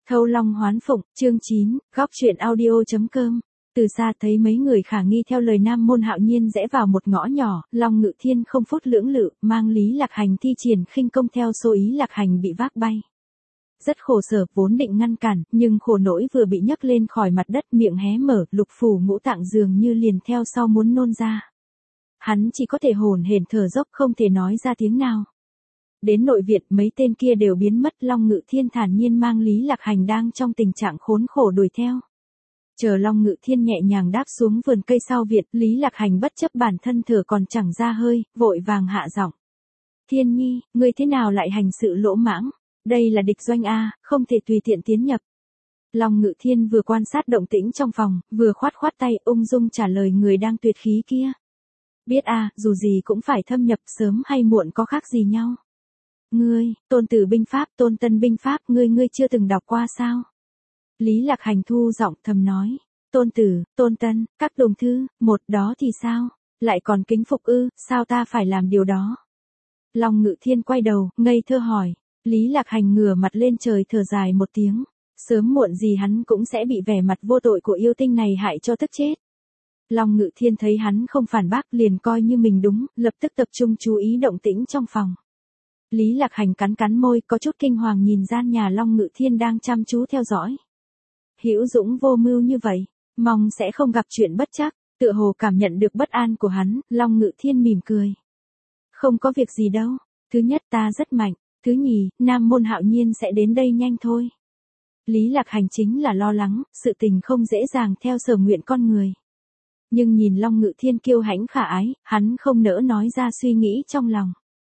Thâu Long Hoán Phụng, chương 9, góc truyện audio.com. Từ xa thấy mấy người khả nghi theo lời Nam Môn Hạo Nhiên rẽ vào một ngõ nhỏ, Long Ngự Thiên không phút lưỡng lự, mang Lý Lạc Hành thi triển khinh công theo số ý Lạc Hành bị vác bay. Rất khổ sở, vốn định ngăn cản, nhưng khổ nỗi vừa bị nhấc lên khỏi mặt đất, miệng hé mở, lục phủ ngũ tạng dường như liền theo sau muốn nôn ra. Hắn chỉ có thể hổn hển thở dốc, không thể nói ra tiếng nào. Đến nội viện, mấy tên kia đều biến mất, Long Ngự Thiên thản nhiên mang Lý Lạc Hành đang trong tình trạng khốn khổ đuổi theo. Chờ Long Ngự Thiên nhẹ nhàng đáp xuống vườn cây sau viện, Lý Lạc Hành bất chấp bản thân thở còn chẳng ra hơi, vội vàng hạ giọng. Thiên Nhi, ngươi thế nào lại hành sự lỗ mãng? Đây là địch doanh A, không thể tùy tiện tiến nhập. Long Ngự Thiên vừa quan sát động tĩnh trong phòng, vừa khoát khoát tay ung dung trả lời người đang tuyệt khí kia. Biết a, dù gì cũng phải thâm nhập, sớm hay muộn có khác gì nhau. Ngươi, Tôn Tử binh pháp, Tôn Tân binh pháp, ngươi chưa từng đọc qua sao? Lý Lạc Hành thu giọng thầm nói. Tôn Tử, Tôn Tân, các đồng thư, một đó thì sao? Lại còn kính phục ư, sao ta phải làm điều đó? Long Ngự Thiên quay đầu, ngây thơ hỏi. Lý Lạc Hành ngửa mặt lên trời thở dài một tiếng. Sớm muộn gì hắn cũng sẽ bị vẻ mặt vô tội của yêu tinh này hại cho tức chết. Long Ngự Thiên thấy hắn không phản bác liền coi như mình đúng, lập tức tập trung chú ý động tĩnh trong phòng. Lý Lạc Hành cắn cắn môi, có chút kinh hoàng nhìn gian nhà Long Ngự Thiên đang chăm chú theo dõi. Hữu dũng vô mưu như vậy, mong sẽ không gặp chuyện bất trắc, tựa hồ cảm nhận được bất an của hắn, Long Ngự Thiên mỉm cười. Không có việc gì đâu, thứ nhất ta rất mạnh, thứ nhì, Nam Môn Hạo Nhiên sẽ đến đây nhanh thôi. Lý Lạc Hành chính là lo lắng, sự tình không dễ dàng theo sở nguyện con người. Nhưng nhìn Long Ngự Thiên kiêu hãnh khả ái, hắn không nỡ nói ra suy nghĩ trong lòng.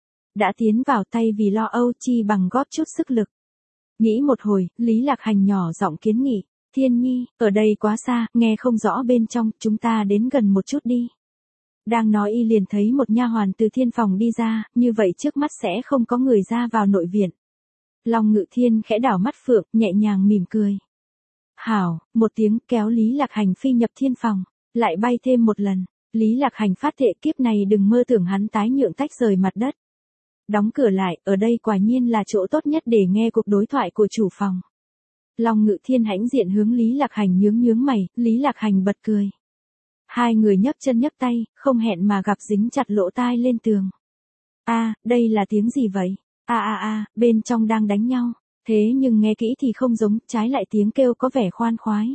Đã tiến vào tay vì lo âu chi bằng góp chút sức lực. Nghĩ một hồi, Lý Lạc Hành nhỏ giọng kiến nghị. Thiên Nhi, ở đây quá xa, nghe không rõ bên trong, chúng ta đến gần một chút đi. Đang nói y liền thấy một nha hoàn từ thiên phòng đi ra, như vậy trước mắt sẽ không có người ra vào nội viện. Long Ngự Thiên khẽ đảo mắt phượng, nhẹ nhàng mỉm cười. Hảo, một tiếng kéo Lý Lạc Hành phi nhập thiên phòng. Lại bay thêm một lần, Lý Lạc Hành phát thệ kiếp này đừng mơ tưởng hắn tái nhượng tách rời mặt đất. Đóng cửa lại, ở đây quả nhiên là chỗ tốt nhất để nghe cuộc đối thoại của chủ phòng. Long Ngự Thiên hãnh diện hướng Lý Lạc Hành nhướng mày, Lý Lạc Hành bật cười. Hai người nhấc chân nhấc tay, không hẹn mà gặp dính chặt lỗ tai lên tường. A, đây là tiếng gì vậy? Bên trong đang đánh nhau, thế nhưng nghe kỹ thì không giống, trái lại tiếng kêu có vẻ khoan khoái.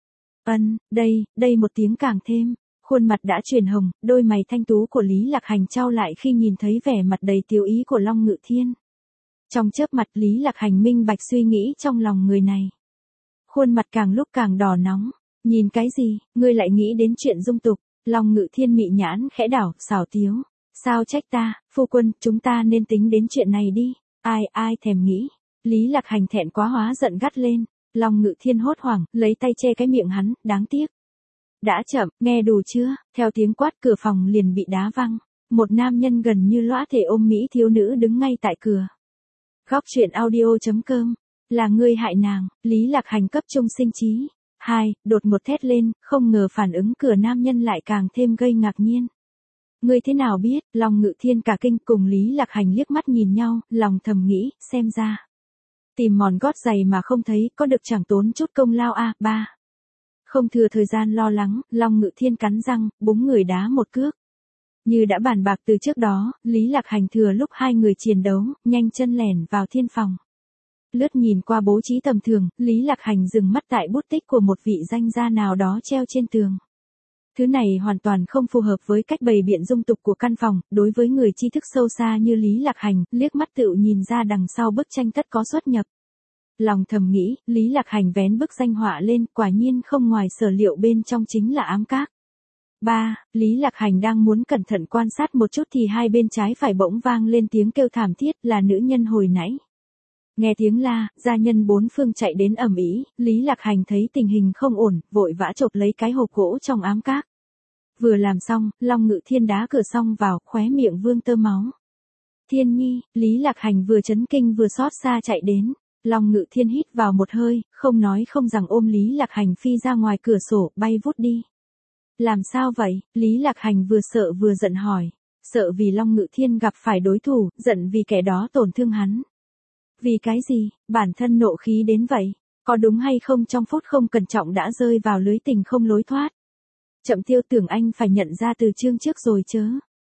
Đây một tiếng càng thêm, khuôn mặt đã chuyển hồng, đôi mày thanh tú của Lý Lạc Hành chau lại khi nhìn thấy vẻ mặt đầy tiêu ý của Long Ngự Thiên. Trong chớp mặt Lý Lạc Hành minh bạch suy nghĩ trong lòng người này. Khuôn mặt càng lúc càng đỏ nóng, nhìn cái gì, ngươi lại nghĩ đến chuyện dung tục, Long Ngự Thiên mị nhãn khẽ đảo, xảo tiếu. Sao trách ta, phu quân, chúng ta nên tính đến chuyện này đi, ai thèm nghĩ. Lý Lạc Hành thẹn quá hóa giận gắt lên. Long Ngự Thiên hốt hoảng, lấy tay che cái miệng hắn, đáng tiếc. Đã chậm, nghe đủ chưa, theo tiếng quát cửa phòng liền bị đá văng. Một nam nhân gần như lõa thể ôm mỹ thiếu nữ đứng ngay tại cửa. Góc truyện audio.com, là ngươi hại nàng, Lý Lạc Hành cấp trung sinh trí. Đột một thét lên, không ngờ phản ứng cửa nam nhân lại càng thêm gây ngạc nhiên. Ngươi thế nào biết, Long Ngự Thiên cả kinh cùng Lý Lạc Hành liếc mắt nhìn nhau, lòng thầm nghĩ, xem ra. Tìm mòn gót giày mà không thấy, có được chẳng tốn chút công lao ba. Không thừa thời gian lo lắng, Long Ngự Thiên cắn răng, búng người đá một cước. Như đã bàn bạc từ trước đó, Lý Lạc Hành thừa lúc hai người chiến đấu, nhanh chân lẻn vào thiên phòng. Lướt nhìn qua bố trí tầm thường, Lý Lạc Hành dừng mắt tại bút tích của một vị danh gia nào đó treo trên tường. Thứ này hoàn toàn không phù hợp với cách bày biện dung tục của căn phòng, đối với người tri thức sâu xa như Lý Lạc Hành, liếc mắt tựu nhìn ra đằng sau bức tranh tất có xuất nhập. Lòng thầm nghĩ, Lý Lạc Hành vén bức danh họa lên, quả nhiên không ngoài sở liệu bên trong chính là ám các. Lý Lạc Hành đang muốn cẩn thận quan sát một chút thì hai bên trái phải bỗng vang lên tiếng kêu thảm thiết, là nữ nhân hồi nãy. Nghe tiếng la, gia nhân bốn phương chạy đến ầm ĩ, Lý Lạc Hành thấy tình hình không ổn, vội vã chộp lấy cái hộp gỗ trong ám các. Vừa làm xong, Long Ngự Thiên đá cửa xong vào, khóe miệng vương tơ máu. Thiên Nhi, Lý Lạc Hành vừa chấn kinh vừa xót xa chạy đến. Long Ngự Thiên hít vào một hơi, không nói không rằng ôm Lý Lạc Hành phi ra ngoài cửa sổ, bay vút đi. Làm sao vậy? Lý Lạc Hành vừa sợ vừa giận hỏi. Sợ vì Long Ngự Thiên gặp phải đối thủ, giận vì kẻ đó tổn thương hắn. Vì cái gì, bản thân nộ khí đến vậy? Có đúng hay không trong phút không cẩn trọng đã rơi vào lưới tình không lối thoát. Chậm Tiêu tưởng anh phải nhận ra từ chương trước rồi chớ.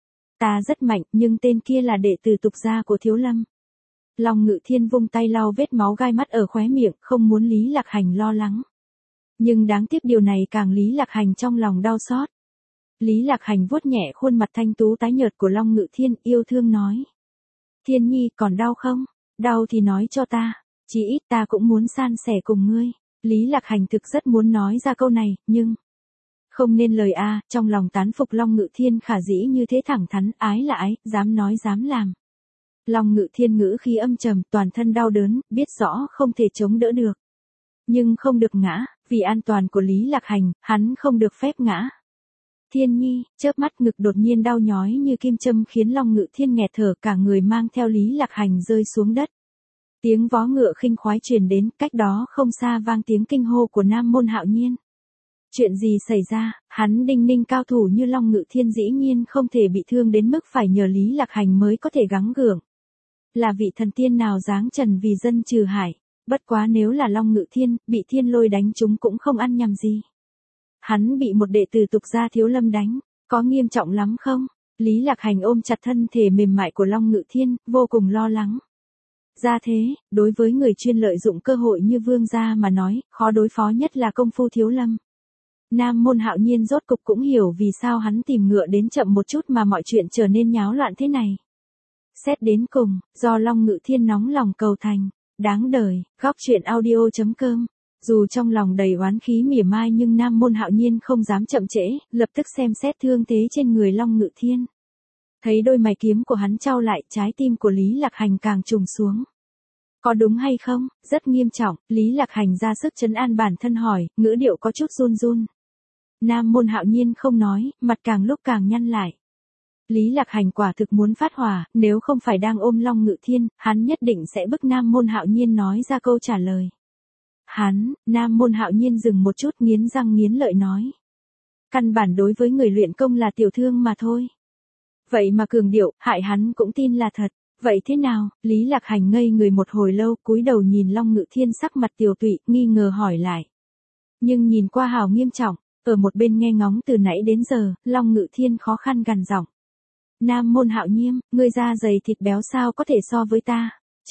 Ta rất mạnh nhưng tên kia là đệ tử tục gia của Thiếu Lâm. Long Ngự Thiên vung tay lau vết máu gai mắt ở khóe miệng, không muốn Lý Lạc Hành lo lắng. Nhưng đáng tiếc điều này càng Lý Lạc Hành trong lòng đau xót. Lý Lạc Hành vuốt nhẹ khuôn mặt thanh tú tái nhợt của Long Ngự Thiên, yêu thương nói. Thiên nhi còn đau không? Đau thì nói cho ta, chí ít ta cũng muốn san sẻ cùng ngươi. Lý Lạc Hành thực rất muốn nói ra câu này, nhưng không nên lời a, trong lòng tán phục Long Ngự Thiên khả dĩ như thế thẳng thắn, ái là ái, dám nói dám làm. Long Ngự Thiên ngữ khí âm trầm, toàn thân đau đớn, biết rõ không thể chống đỡ được. Nhưng không được ngã, vì an toàn của Lý Lạc Hành, hắn không được phép ngã. Thiên nhi, chớp mắt ngực đột nhiên đau nhói như kim châm khiến Long Ngự Thiên nghẹt thở, cả người mang theo Lý Lạc Hành rơi xuống đất. Tiếng vó ngựa khinh khoái truyền đến, cách đó không xa vang tiếng kinh hô của Nam Môn Hạo Nhiên. Chuyện gì xảy ra, hắn đinh ninh cao thủ như Long Ngự Thiên dĩ nhiên không thể bị thương đến mức phải nhờ Lý Lạc Hành mới có thể gắng gượng. Là vị thần tiên nào giáng trần vì dân trừ hại, bất quá nếu là Long Ngự Thiên, bị thiên lôi đánh chúng cũng không ăn nhầm gì. Hắn bị một đệ tử tục gia Thiếu Lâm đánh, có nghiêm trọng lắm không? Lý Lạc Hành ôm chặt thân thể mềm mại của Long Ngự Thiên, vô cùng lo lắng. Ra thế, đối với người chuyên lợi dụng cơ hội như vương gia mà nói, khó đối phó nhất là công phu Thiếu Lâm. Nam Môn Hạo Nhiên rốt cục cũng hiểu vì sao hắn tìm ngựa đến chậm một chút mà mọi chuyện trở nên nháo loạn thế này. Xét đến cùng, do Long Ngự Thiên nóng lòng cầu thành, đáng đời, góc truyện audio.com. Dù trong lòng đầy oán khí mỉa mai nhưng Nam Môn Hạo Nhiên không dám chậm trễ, lập tức xem xét thương thế trên người Long Ngự Thiên. Thấy đôi mày kiếm của hắn chau lại, trái tim của Lý Lạc Hành càng trùng xuống. Có đúng hay không? Rất nghiêm trọng, Lý Lạc Hành ra sức trấn an bản thân hỏi, ngữ điệu có chút run run. Nam Môn Hạo Nhiên không nói, mặt càng lúc càng nhăn lại. Lý Lạc Hành quả thực muốn phát hỏa, nếu không phải đang ôm Long Ngự Thiên, hắn nhất định sẽ bức Nam Môn Hạo Nhiên nói ra câu trả lời. Nam Môn Hạo Nhiên dừng một chút nghiến răng nghiến lợi nói. Căn bản đối với người luyện công là tiểu thương mà thôi. Vậy mà cường điệu, hại hắn cũng tin là thật. Vậy thế nào? Lý Lạc Hành ngây người một hồi lâu, cúi đầu nhìn Long Ngự Thiên sắc mặt tiều tụy, nghi ngờ hỏi lại. Nhưng nhìn qua hào nghiêm trọng, ở một bên nghe ngóng từ nãy đến giờ, Long Ngự Thiên khó khăn gằn giọng. Nam Môn Hạo Nhiên, ngươi da dày thịt béo sao có thể so với ta?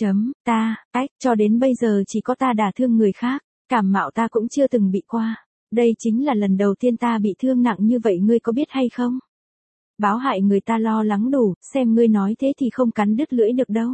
Cho đến bây giờ chỉ có ta đả thương người khác, cảm mạo ta cũng chưa từng bị qua. Đây chính là lần đầu tiên ta bị thương nặng như vậy, ngươi có biết hay không? Báo hại người ta lo lắng đủ, xem ngươi nói thế thì không cắn đứt lưỡi được đâu.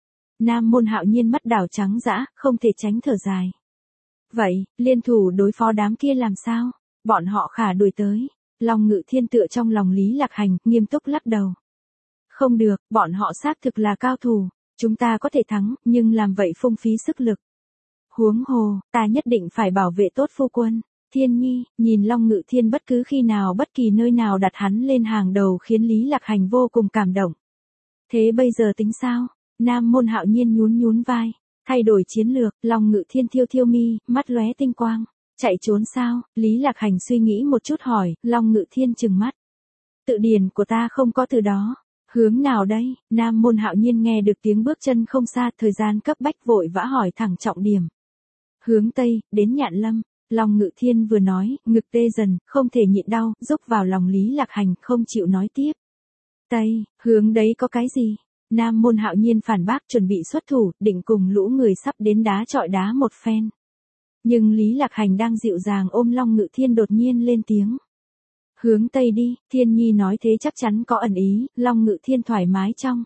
Nam Môn Hạo Nhiên mắt đảo trắng dã, không thể tránh thở dài. Vậy, liên thủ đối phó đám kia làm sao? Bọn họ khả đuổi tới. Long Ngự Thiên tựa trong lòng Lý Lạc Hành, nghiêm túc lắc đầu. Không được, bọn họ xác thực là cao thủ. Chúng ta có thể thắng, nhưng làm vậy phung phí sức lực. Huống hồ, ta nhất định phải bảo vệ tốt phu quân. Thiên nhi, nhìn Long Ngự Thiên bất cứ khi nào bất kỳ nơi nào đặt hắn lên hàng đầu khiến Lý Lạc Hành vô cùng cảm động. Thế bây giờ tính sao? Nam Môn Hạo Nhiên nhún vai. Thay đổi chiến lược, Long Ngự Thiên thiêu thiêu mi, mắt lóe tinh quang. Chạy trốn sao? Lý Lạc Hành suy nghĩ một chút hỏi, Long Ngự Thiên trừng mắt. Tự điển của ta không có từ đó. Hướng nào đây? Nam Môn Hạo Nhiên nghe được tiếng bước chân không xa, thời gian cấp bách vội vã hỏi thẳng trọng điểm. Hướng Tây, đến Nhạn Lâm. Long Ngự Thiên vừa nói, ngực tê dần, không thể nhịn đau, rúc vào lòng Lý Lạc Hành, không chịu nói tiếp. Tây, hướng đấy có cái gì? Nam Môn Hạo Nhiên phản bác, chuẩn bị xuất thủ, định cùng lũ người sắp đến đá chọi đá một phen. Nhưng Lý Lạc Hành đang dịu dàng ôm Long Ngự Thiên đột nhiên lên tiếng. Hướng Tây đi, Thiên nhi nói thế chắc chắn có ẩn ý, Long Ngự Thiên thoải mái trong.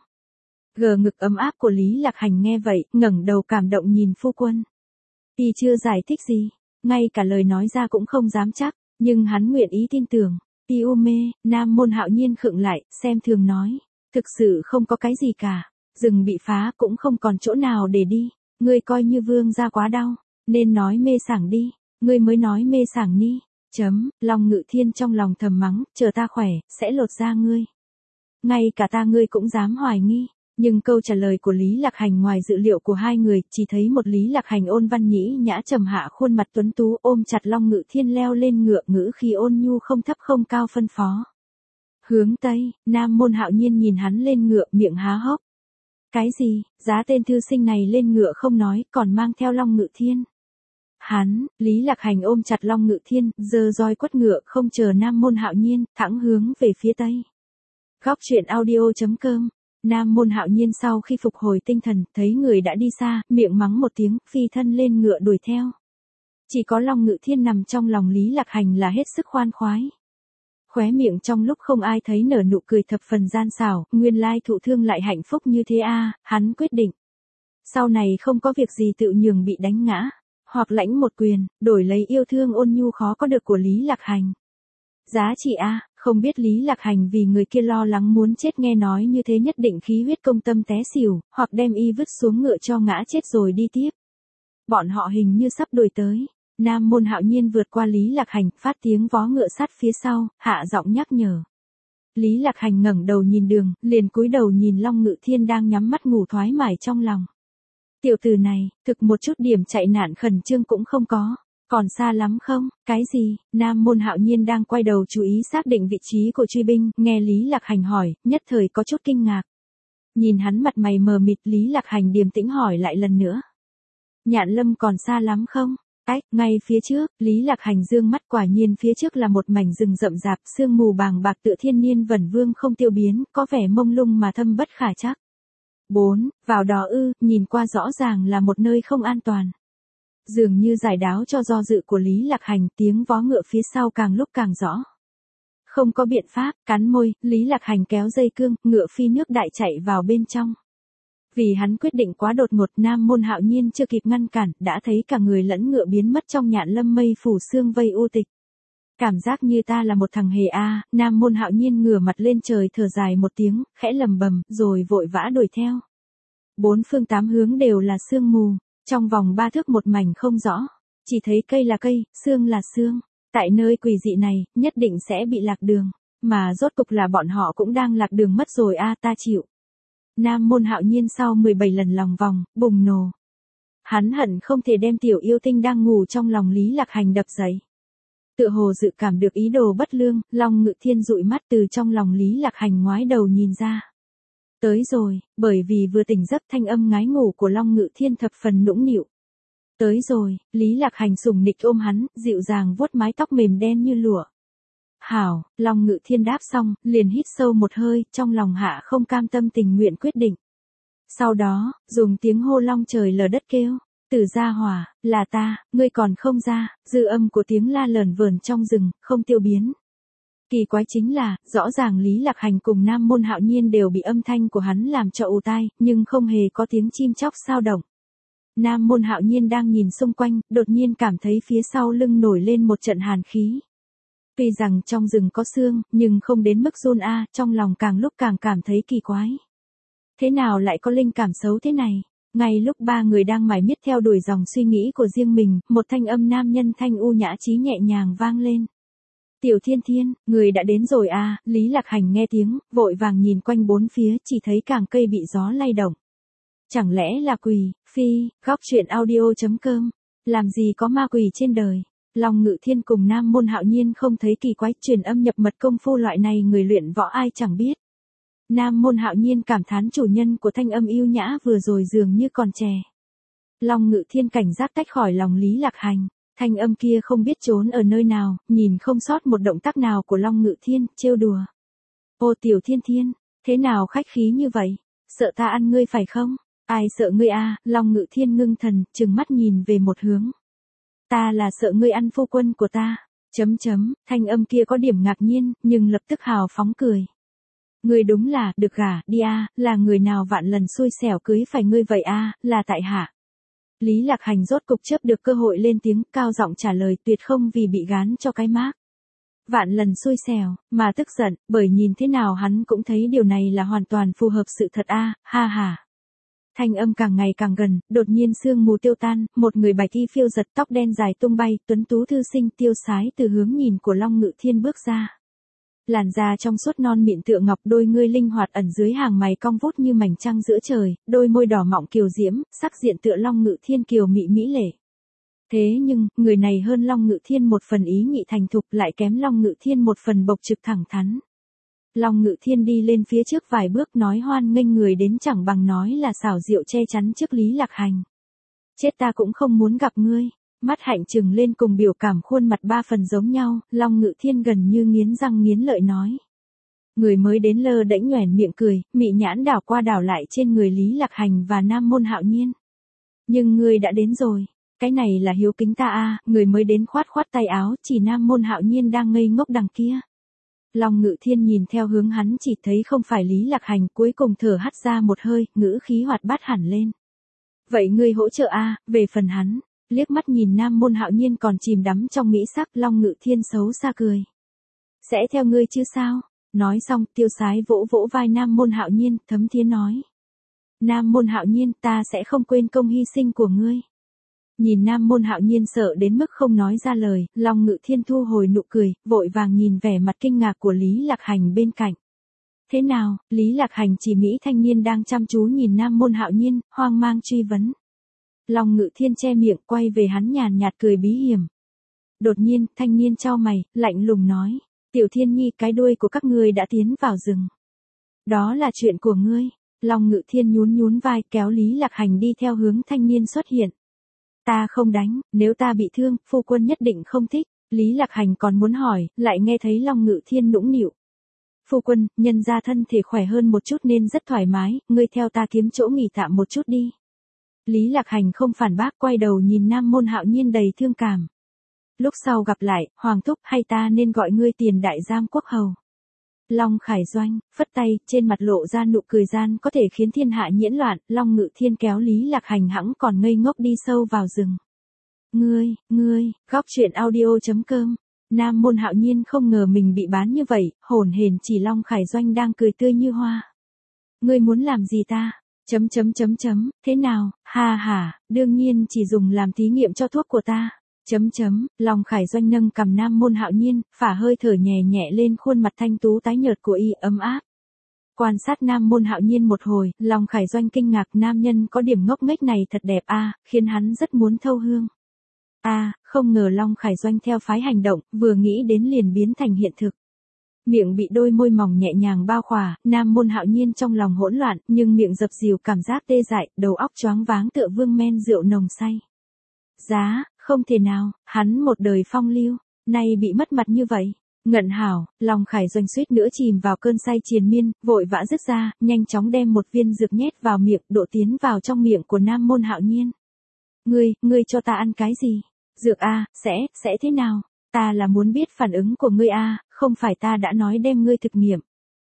Gờ ngực ấm áp của Lý Lạc Hành nghe vậy, ngẩng đầu cảm động nhìn phu quân. Y chưa giải thích gì, ngay cả lời nói ra cũng không dám chắc, nhưng hắn nguyện ý tin tưởng. Y u mê, Nam Môn Hạo Nhiên khựng lại, xem thường nói. Thực sự không có cái gì cả, rừng bị phá cũng không còn chỗ nào để đi, ngươi coi như vương gia quá đau, nên nói mê sảng đi, ngươi mới nói mê sảng ni. Long Ngự Thiên trong lòng thầm mắng, chờ ta khỏe, sẽ lột da ngươi. Ngay cả ta ngươi cũng dám hoài nghi. Nhưng câu trả lời của Lý Lạc Hành ngoài dự liệu của hai người, chỉ thấy một Lý Lạc Hành ôn văn nhĩ nhã trầm hạ khuôn mặt tuấn tú ôm chặt Long Ngự Thiên leo lên ngựa, ngữ khi ôn nhu không thấp không cao phân phó. Hướng Tây, Nam Môn Hạo Nhiên nhìn hắn lên ngựa, miệng há hốc. Cái gì, giá tên thư sinh này lên ngựa không nói, còn mang theo Long Ngự Thiên. Lý Lạc Hành ôm chặt Long Ngự Thiên, giơ roi quất ngựa không chờ Nam Môn Hạo Nhiên, thẳng hướng về phía tây. Góc truyện audio.com. Nam Môn Hạo Nhiên sau khi phục hồi tinh thần, thấy người đã đi xa, miệng mắng một tiếng, phi thân lên ngựa đuổi theo. Chỉ có Long Ngự Thiên nằm trong lòng Lý Lạc Hành là hết sức khoan khoái. Khóe miệng trong lúc không ai thấy nở nụ cười thập phần gian xảo, nguyên lai thụ thương lại hạnh phúc như thế a, hắn quyết định. Sau này không có việc gì tự nhường bị đánh ngã, hoặc lãnh một quyền, đổi lấy yêu thương ôn nhu khó có được của Lý Lạc Hành. Giá trị a, không biết Lý Lạc Hành vì người kia lo lắng muốn chết nghe nói như thế nhất định khí huyết công tâm té xỉu, hoặc đem y vứt xuống ngựa cho ngã chết rồi đi tiếp. Bọn họ hình như sắp đuổi tới. Nam Môn Hạo Nhiên vượt qua Lý Lạc Hành, phát tiếng vó ngựa sát phía sau, hạ giọng nhắc nhở. Lý Lạc Hành ngẩng đầu nhìn đường, liền cúi đầu nhìn Long Ngự Thiên đang nhắm mắt ngủ thoải mái trong lòng. Tiểu tử này, thực một chút điểm chạy nạn khẩn trương cũng không có. Còn xa lắm không? Cái gì? Nam Môn Hạo Nhiên đang quay đầu chú ý xác định vị trí của truy binh, nghe Lý Lạc Hành hỏi, nhất thời có chút kinh ngạc. Nhìn hắn mặt mày mờ mịt, Lý Lạc Hành điềm tĩnh hỏi lại lần nữa. Nhạn Lâm còn xa lắm không? Ngay phía trước, Lý Lạc Hành dương mắt, quả nhiên phía trước là một mảnh rừng rậm rạp, sương mù bàng bạc tựa thiên niên vẩn vương không tiêu biến, có vẻ mông lung mà thâm bất khả trắc. 4. Vào đó ư, nhìn qua rõ ràng là một nơi không an toàn. Dường như giải đáo cho do dự của Lý Lạc Hành, tiếng vó ngựa phía sau càng lúc càng rõ. Không có biện pháp, cắn môi, Lý Lạc Hành kéo dây cương, ngựa phi nước đại chạy vào bên trong. Vì hắn quyết định quá đột ngột, Nam Môn Hạo Nhiên chưa kịp ngăn cản, đã thấy cả người lẫn ngựa biến mất trong Nhạn Lâm mây phủ sương vây u tịch. Cảm giác như ta là một thằng hề a, Nam Môn Hạo Nhiên ngửa mặt lên trời thở dài một tiếng, khẽ lầm bầm, rồi vội vã đuổi theo. 4 phương 8 hướng đều là sương mù, trong vòng 3 thước một mảnh không rõ, chỉ thấy cây là cây, xương là xương. Tại nơi quỷ dị này, nhất định sẽ bị lạc đường, mà rốt cục là bọn họ cũng đang lạc đường mất rồi a, ta chịu. Nam Môn Hạo Nhiên sau 17 lần lòng vòng, bùng nổ. Hắn hận không thể đem tiểu yêu tinh đang ngủ trong lòng Lý Lạc Hành đập dậy. Tựa hồ dự cảm được ý đồ bất lương, Long Ngự Thiên dụi mắt từ trong lòng Lý Lạc Hành ngoái đầu nhìn ra. Tới rồi, bởi vì vừa tỉnh giấc thanh âm ngái ngủ của Long Ngự Thiên thập phần nũng nịu. Tới rồi, Lý Lạc Hành sủng nịch ôm hắn, dịu dàng vuốt mái tóc mềm đen như lụa. Hảo, Long Ngự Thiên đáp xong, liền hít sâu một hơi, trong lòng hạ không cam tâm tình nguyện quyết định. Sau đó, dùng tiếng hô long trời lở đất kêu, Tử Gia Hỏa, là ta, ngươi còn không ra, dư âm của tiếng la lởn vởn trong rừng, không tiêu biến. Kỳ quái chính là, rõ ràng Lý Lạc Hành cùng Nam Môn Hạo Nhiên đều bị âm thanh của hắn làm cho ù tai, nhưng không hề có tiếng chim chóc sao động. Nam Môn Hạo Nhiên đang nhìn xung quanh, đột nhiên cảm thấy phía sau lưng nổi lên một trận hàn khí. Tuy rằng trong rừng có sương, nhưng không đến mức run a, trong lòng càng lúc càng cảm thấy kỳ quái. Thế nào lại có linh cảm xấu thế này? Ngay lúc ba người đang mải miết theo đuổi dòng suy nghĩ của riêng mình, một thanh âm nam nhân thanh u nhã trí nhẹ nhàng vang lên. Tiểu Thiên Thiên, người đã đến rồi à, Lý Lạc Hành nghe tiếng, vội vàng nhìn quanh bốn phía, chỉ thấy càng cây bị gió lay động. Chẳng lẽ là quỷ, phi, góc truyện audio.com, làm gì có ma quỷ trên đời. Long Ngự Thiên cùng Nam Môn Hạo Nhiên không thấy kỳ quái, truyền âm nhập mật công phu loại này người luyện võ ai chẳng biết. Nam Môn Hạo Nhiên cảm thán chủ nhân của thanh âm yêu nhã vừa rồi dường như còn trẻ. Long Ngự Thiên cảnh giác tách khỏi lòng Lý Lạc Hành, thanh âm kia không biết trốn ở nơi nào, nhìn không sót một động tác nào của Long Ngự Thiên, trêu đùa. Ô Tiểu Thiên Thiên, thế nào khách khí như vậy, sợ ta ăn ngươi phải không? Ai sợ ngươi a? Long Ngự Thiên ngưng thần, trừng mắt nhìn về một hướng. Ta là sợ ngươi ăn phu quân của ta. Thanh âm kia có điểm ngạc nhiên, nhưng lập tức hào phóng cười. Ngươi đúng là, được gả, đi a, là người nào vạn lần xui xẻo cưới phải ngươi vậy a, là tại hạ. Lý Lạc Hành rốt cục chớp được cơ hội lên tiếng, cao giọng trả lời, tuyệt không vì bị gán cho cái mác. Vạn lần xui xẻo, mà tức giận, bởi nhìn thế nào hắn cũng thấy điều này là hoàn toàn phù hợp sự thật a, ha ha. Thanh âm càng ngày càng gần, đột nhiên sương mù tiêu tan, một người bạch y phiêu giật, tóc đen dài tung bay, tuấn tú thư sinh tiêu sái từ hướng nhìn của Long Ngự Thiên bước ra. Làn da trong suốt non mịn tựa ngọc, đôi ngươi linh hoạt ẩn dưới hàng mày cong vút như mảnh trăng giữa trời, đôi môi đỏ mọng kiều diễm, sắc diện tựa Long Ngự Thiên kiều mị mỹ lệ. Thế nhưng, người này hơn Long Ngự Thiên một phần ý nhị thành thục, lại kém Long Ngự Thiên một phần bộc trực thẳng thắn. Long Ngự Thiên đi lên phía trước vài bước, nói hoan nghênh người đến chẳng bằng nói là xảo diệu che chắn trước Lý Lạc Hành. Chết ta cũng không muốn gặp ngươi. Mắt hạnh trừng lên cùng biểu cảm khuôn mặt ba phần giống nhau, Long Ngự Thiên gần như nghiến răng nghiến lợi nói. Người mới đến lơ đễnh nhoẻn miệng cười, mị nhãn đảo qua đảo lại trên người Lý Lạc Hành và Nam Môn Hạo Nhiên. Nhưng ngươi đã đến rồi, cái này là hiếu kính ta a. Người mới đến khoát khoát tay áo, chỉ Nam Môn Hạo Nhiên đang ngây ngốc đằng kia. Long Ngự Thiên nhìn theo hướng hắn chỉ thấy không phải Lý Lạc Hành, cuối cùng thở hắt ra một hơi, ngữ khí hoạt bát hẳn lên. Vậy ngươi hỗ trợ a. Về phần hắn, liếc mắt nhìn Nam Môn Hạo Nhiên còn chìm đắm trong mỹ sắc, Long Ngự Thiên xấu xa cười. Sẽ theo ngươi chứ sao? Nói xong, tiêu sái vỗ vỗ vai Nam Môn Hạo Nhiên, thấm thía nói. Nam Môn Hạo Nhiên, ta sẽ không quên công hy sinh của ngươi. Nhìn Nam Môn Hạo Nhiên sợ đến mức không nói ra lời, Long Ngự Thiên thu hồi nụ cười, vội vàng nhìn vẻ mặt kinh ngạc của Lý Lạc Hành bên cạnh. Thế nào? Lý Lạc Hành chỉ mỹ thanh niên đang chăm chú nhìn Nam Môn Hạo Nhiên, hoang mang truy vấn. Long Ngự Thiên che miệng quay về hắn nhàn nhạt cười bí hiểm. Đột nhiên, thanh niên chau mày, lạnh lùng nói. Tiểu Thiên Nhi, cái đuôi của các ngươi đã tiến vào rừng. Đó là chuyện của ngươi. Long Ngự Thiên nhún nhún vai kéo Lý Lạc Hành đi theo hướng thanh niên xuất hiện. Ta không đánh, nếu ta bị thương, phu quân nhất định không thích. Lý Lạc Hành còn muốn hỏi, lại nghe thấy Long Ngự Thiên nũng nịu. Phu quân, nhân ra thân thể khỏe hơn một chút nên rất thoải mái, ngươi theo ta kiếm chỗ nghỉ tạm một chút đi. Lý Lạc Hành không phản bác, quay đầu nhìn Nam Môn Hạo Nhiên đầy thương cảm. Lúc sau gặp lại, Hoàng thúc, hay ta nên gọi ngươi Tiền Đại Giám Quốc Hầu. Long Khải Doanh, phất tay, trên mặt lộ ra nụ cười gian có thể khiến thiên hạ nhiễu loạn, Long Ngự Thiên kéo Lý Lạc Hành hẵng còn ngây ngốc đi sâu vào rừng. Ngươi, góc truyện audio.com. Nam Môn Hạo Nhiên không ngờ mình bị bán như vậy, hồn hển chỉ Long Khải Doanh đang cười tươi như hoa. Ngươi muốn làm gì ta? Thế nào? Ha, đương nhiên chỉ dùng làm thí nghiệm cho thuốc của ta. Long Khải Doanh nâng cầm Nam Môn Hạo Nhiên, phả hơi thở nhẹ nhẹ lên khuôn mặt thanh tú tái nhợt của y ấm áp. Quan sát Nam Môn Hạo Nhiên một hồi, Long Khải Doanh kinh ngạc nam nhân có điểm ngốc nghếch này thật đẹp a, khiến hắn rất muốn thâu hương. Không ngờ Long Khải Doanh theo phái hành động, vừa nghĩ đến liền biến thành hiện thực. Miệng bị đôi môi mỏng nhẹ nhàng bao khỏa, Nam Môn Hạo Nhiên trong lòng hỗn loạn, nhưng miệng dập dìu cảm giác tê dại, đầu óc choáng váng tựa vương men rượu nồng say. Không thể nào, hắn một đời phong lưu, nay bị mất mặt như vậy. Ngận hảo, Long Khải Doanh suýt nữa chìm vào cơn say triền miên, vội vã dứt ra, nhanh chóng đem một viên dược nhét vào miệng, độ tiến vào trong miệng của Nam Môn Hạo Nhiên. Ngươi cho ta ăn cái gì? Dược sẽ thế nào? Ta là muốn biết phản ứng của ngươi không phải ta đã nói đem ngươi thực nghiệm.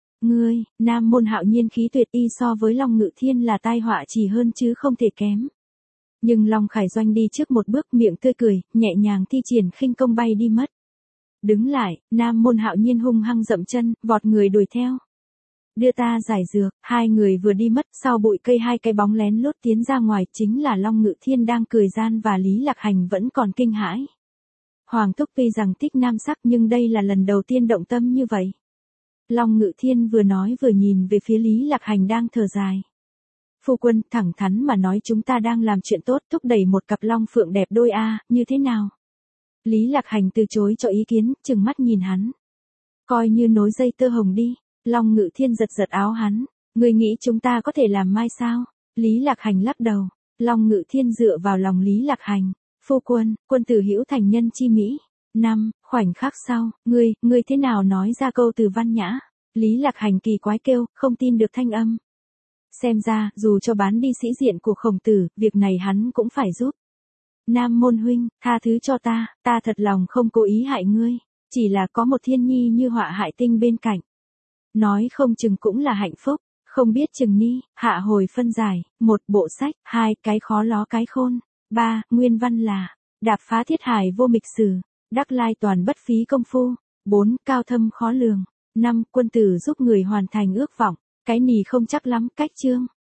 Nam Môn Hạo Nhiên khí tuyệt y so với Long Ngự Thiên là tai họa chỉ hơn chứ không thể kém. Nhưng Long Khải Doanh đi trước một bước, miệng tươi cười, nhẹ nhàng thi triển khinh công bay đi mất. Đứng lại, Nam Môn Hạo Nhiên hung hăng dậm chân, vọt người đuổi theo. Đưa ta giải dược, hai người vừa đi mất, sau bụi cây hai cái bóng lén lút tiến ra ngoài, chính là Long Ngự Thiên đang cười gian và Lý Lạc Hành vẫn còn kinh hãi. Hoàng thúc tuy rằng thích nam sắc nhưng đây là lần đầu tiên động tâm như vậy. Long Ngự Thiên vừa nói vừa nhìn về phía Lý Lạc Hành đang thở dài. Phu quân, thẳng thắn mà nói chúng ta đang làm chuyện tốt, thúc đẩy một cặp long phượng đẹp đôi như thế nào? Lý Lạc Hành từ chối cho ý kiến, trừng mắt nhìn hắn. Coi như nối dây tơ hồng đi. Long Ngự Thiên giật giật áo hắn. Ngươi nghĩ chúng ta có thể làm mai sao? Lý Lạc Hành lắc đầu. Long Ngự Thiên dựa vào lòng Lý Lạc Hành. Phu quân, quân tử hữu thành nhân chi mỹ. Khoảnh khắc sau, ngươi thế nào nói ra câu từ văn nhã? Lý Lạc Hành kỳ quái kêu, không tin được thanh âm. Xem ra, dù cho bán đi sĩ diện của Khổng Tử, việc này hắn cũng phải giúp. Nam Môn huynh, tha thứ cho ta thật lòng không cố ý hại ngươi, chỉ là có một Thiên Nhi như họa hại tinh bên cạnh. Nói không chừng cũng là hạnh phúc, không biết chừng ni, hạ hồi phân giải, 1 bộ sách, 2 cái khó ló cái khôn, 3 nguyên văn là, đạp phá thiết hải vô mịch sử, đắc lai toàn bất phí công phu, 4 cao thâm khó lường, 5 quân tử giúp người hoàn thành ước vọng, cái nì không chắc lắm cách chương.